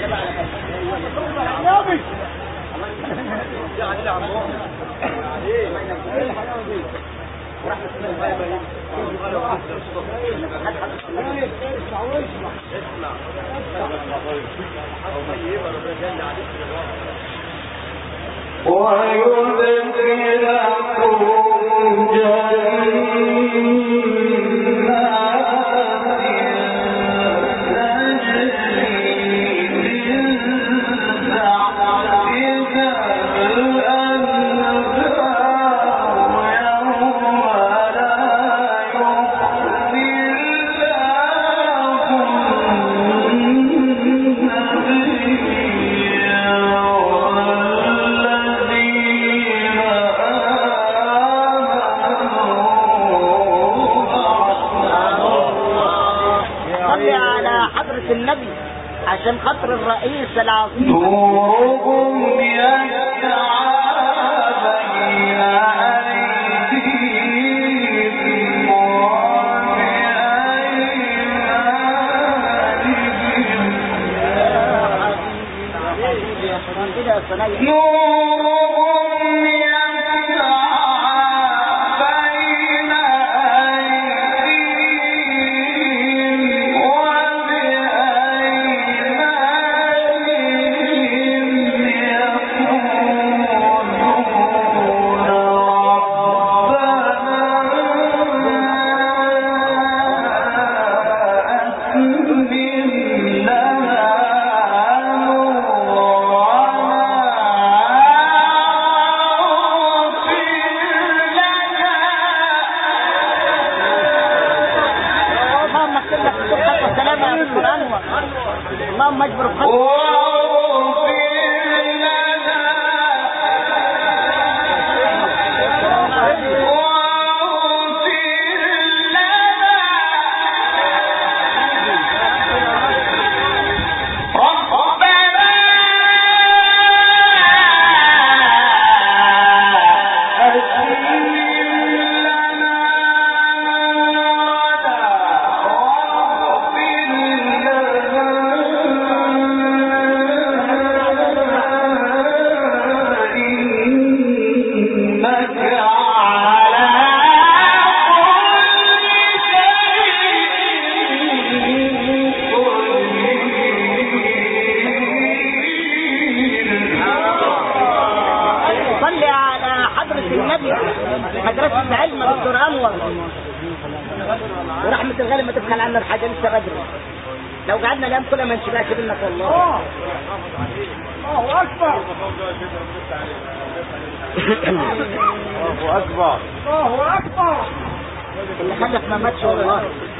النبي عشان خاطر الرئيس العظيم. نورهم يسعى بين أيديهم وبأيمانهم. نورهم اللهم اجبر بخير. مدرسة علم دكتور أنور ورحمة الغالب ما تبخل عنا الحاجة لسه بدري. لو قعدنا الأيام كلها ما نشبعش منك والله. الله أكبر الله أكبر الله أكبر. اللي خلف ما ماتش والله.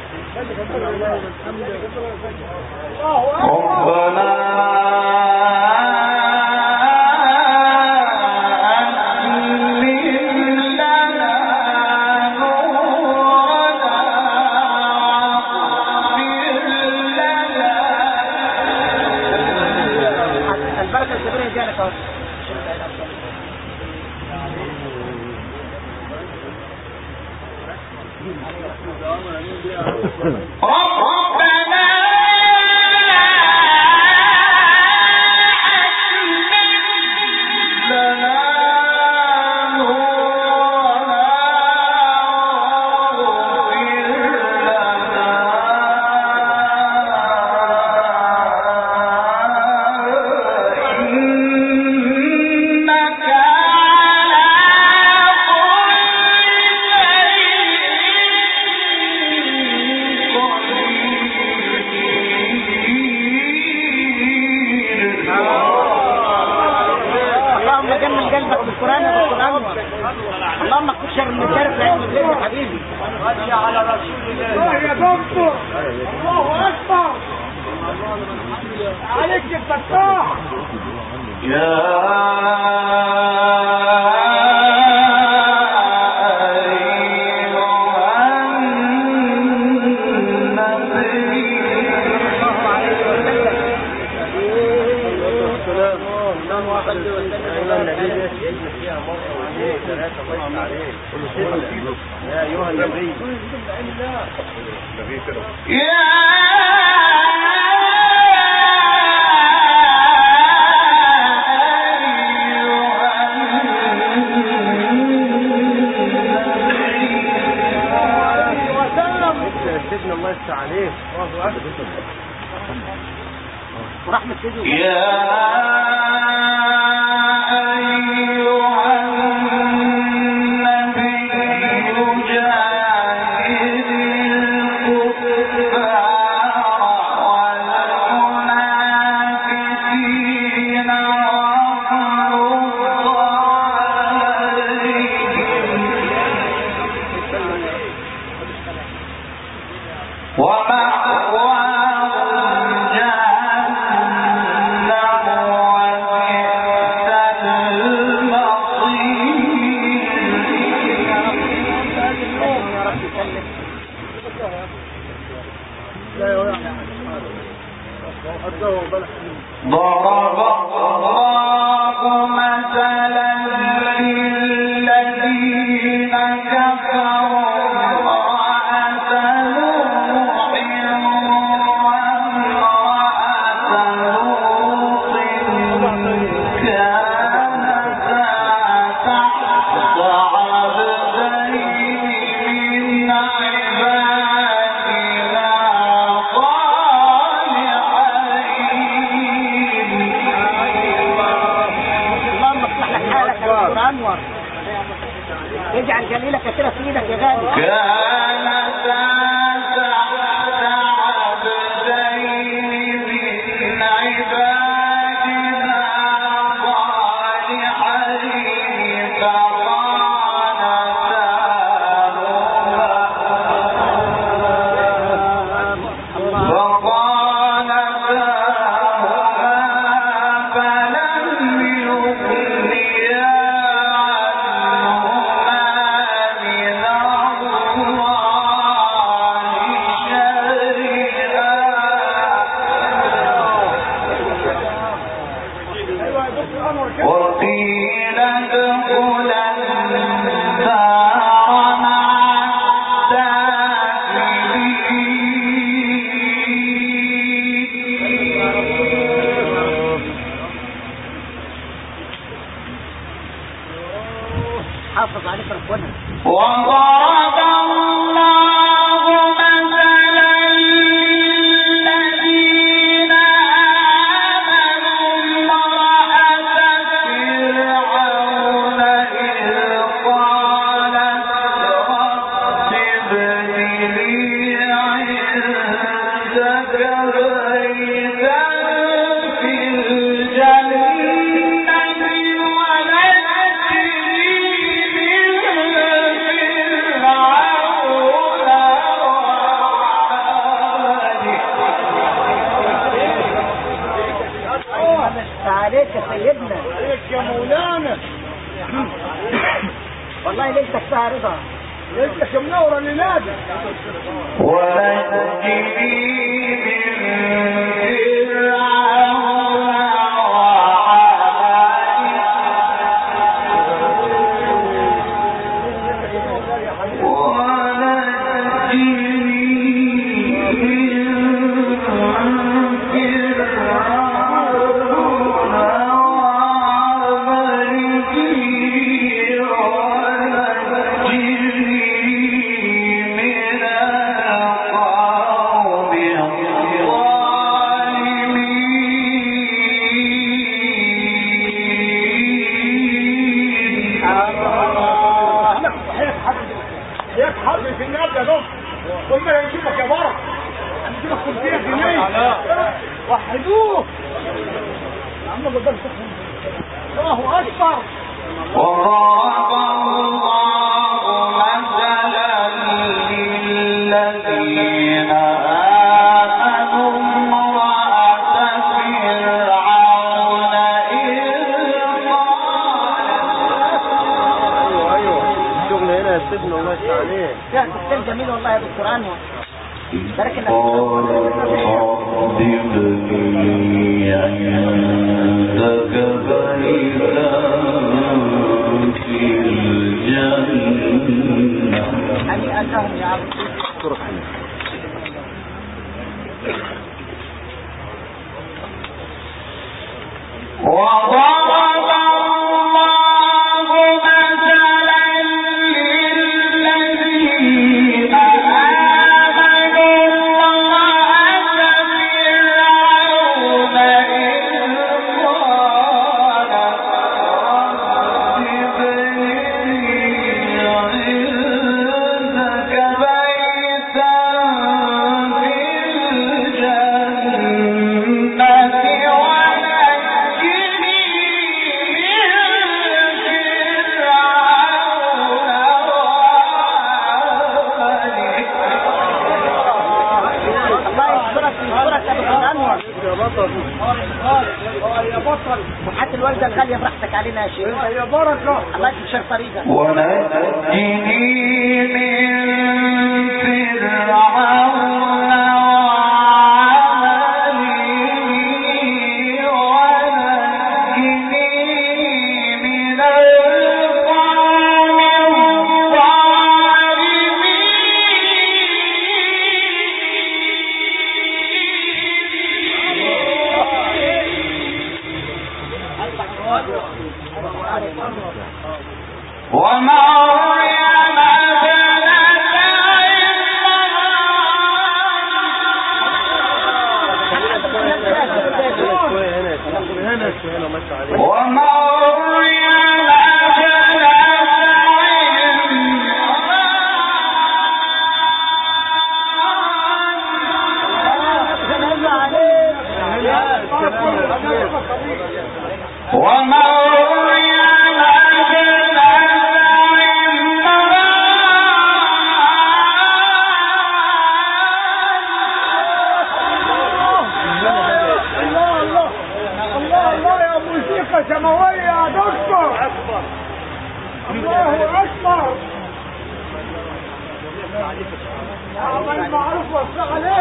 اللهم اكتب شر المشارف لعلم الليل يا حبيبي. صلي على رسول الله يا دكتور. الله اكبر عليك يا فتاح. يا أيها النبي يا ورحمة سيدي اجعل جميلة كثيرة في ايدك يا غالي. حافظ عليك ربنا. وضرب الله مثلا للذين آمنوا امرأة فرعون إذ قالت رب ابن لي عندك بيتا في الجنة عليك يا سيدنا، عليك يا مولانا. والله ليلتك فيها رضا، ليلتك منورة لنادي. ونجني من فرعون في النار يا دكتور، ثم ينشوفك يا برك، ينشوفك كرسية دينية، وحدوه يا عم بدل الله أكبر. وضرب الله مثلا للذين آمنوا امرأة فرعون إذ قالت. ايوه الشغل هنا يا سيدنا الله يفتح عليك. يا كتاب جميل والله يا دكتور انور. بارك الله هنيئا لهم يا عبد. وضرب الله مثلا للذين آمنوا امرأة فرعون يا بطل وحتى الوالده الغاليه براحتك علينا يا شيخ. يا بركه الله يكشف طريقك. ونجني من فرعون سماوية يا دكتور. الله أكبر. يا عم المعروف وصى عليه.